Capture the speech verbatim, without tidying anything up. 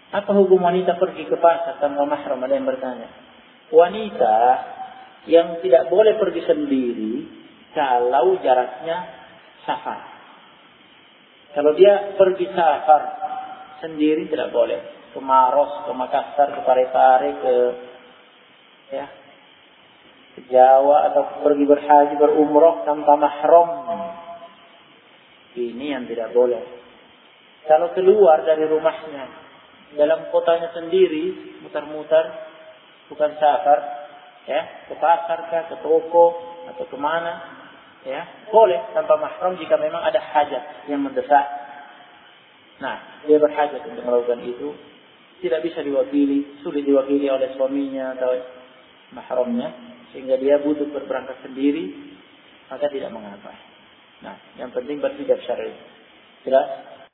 Apa hukum wanita pergi ke pasar tanpa mahram? Ada yang bertanya. Wanita yang tidak boleh pergi sendiri kalau jaraknya safar. Kalau dia pergi safar sendiri tidak boleh. Ke Maros, ke Makassar, ke Parepare, ke ya, ke Jawa, atau pergi berhaji, berumrah tanpa mahram. Ini yang tidak boleh. Kalau keluar dari rumahnya dalam kotanya sendiri, mutar-mutar, bukan safar, ya, ke pasar kah, ke toko atau kemana, ya, boleh tanpa mahram jika memang ada hajat yang mendesak. Nah, dia berhajat untuk melakukan itu, tidak bisa diwakili, sulit diwakili oleh suaminya atau mahramnya, sehingga dia butuh berberangkat sendiri, maka tidak mengapa. Nah, yang penting berhijab syar'i. Jelas?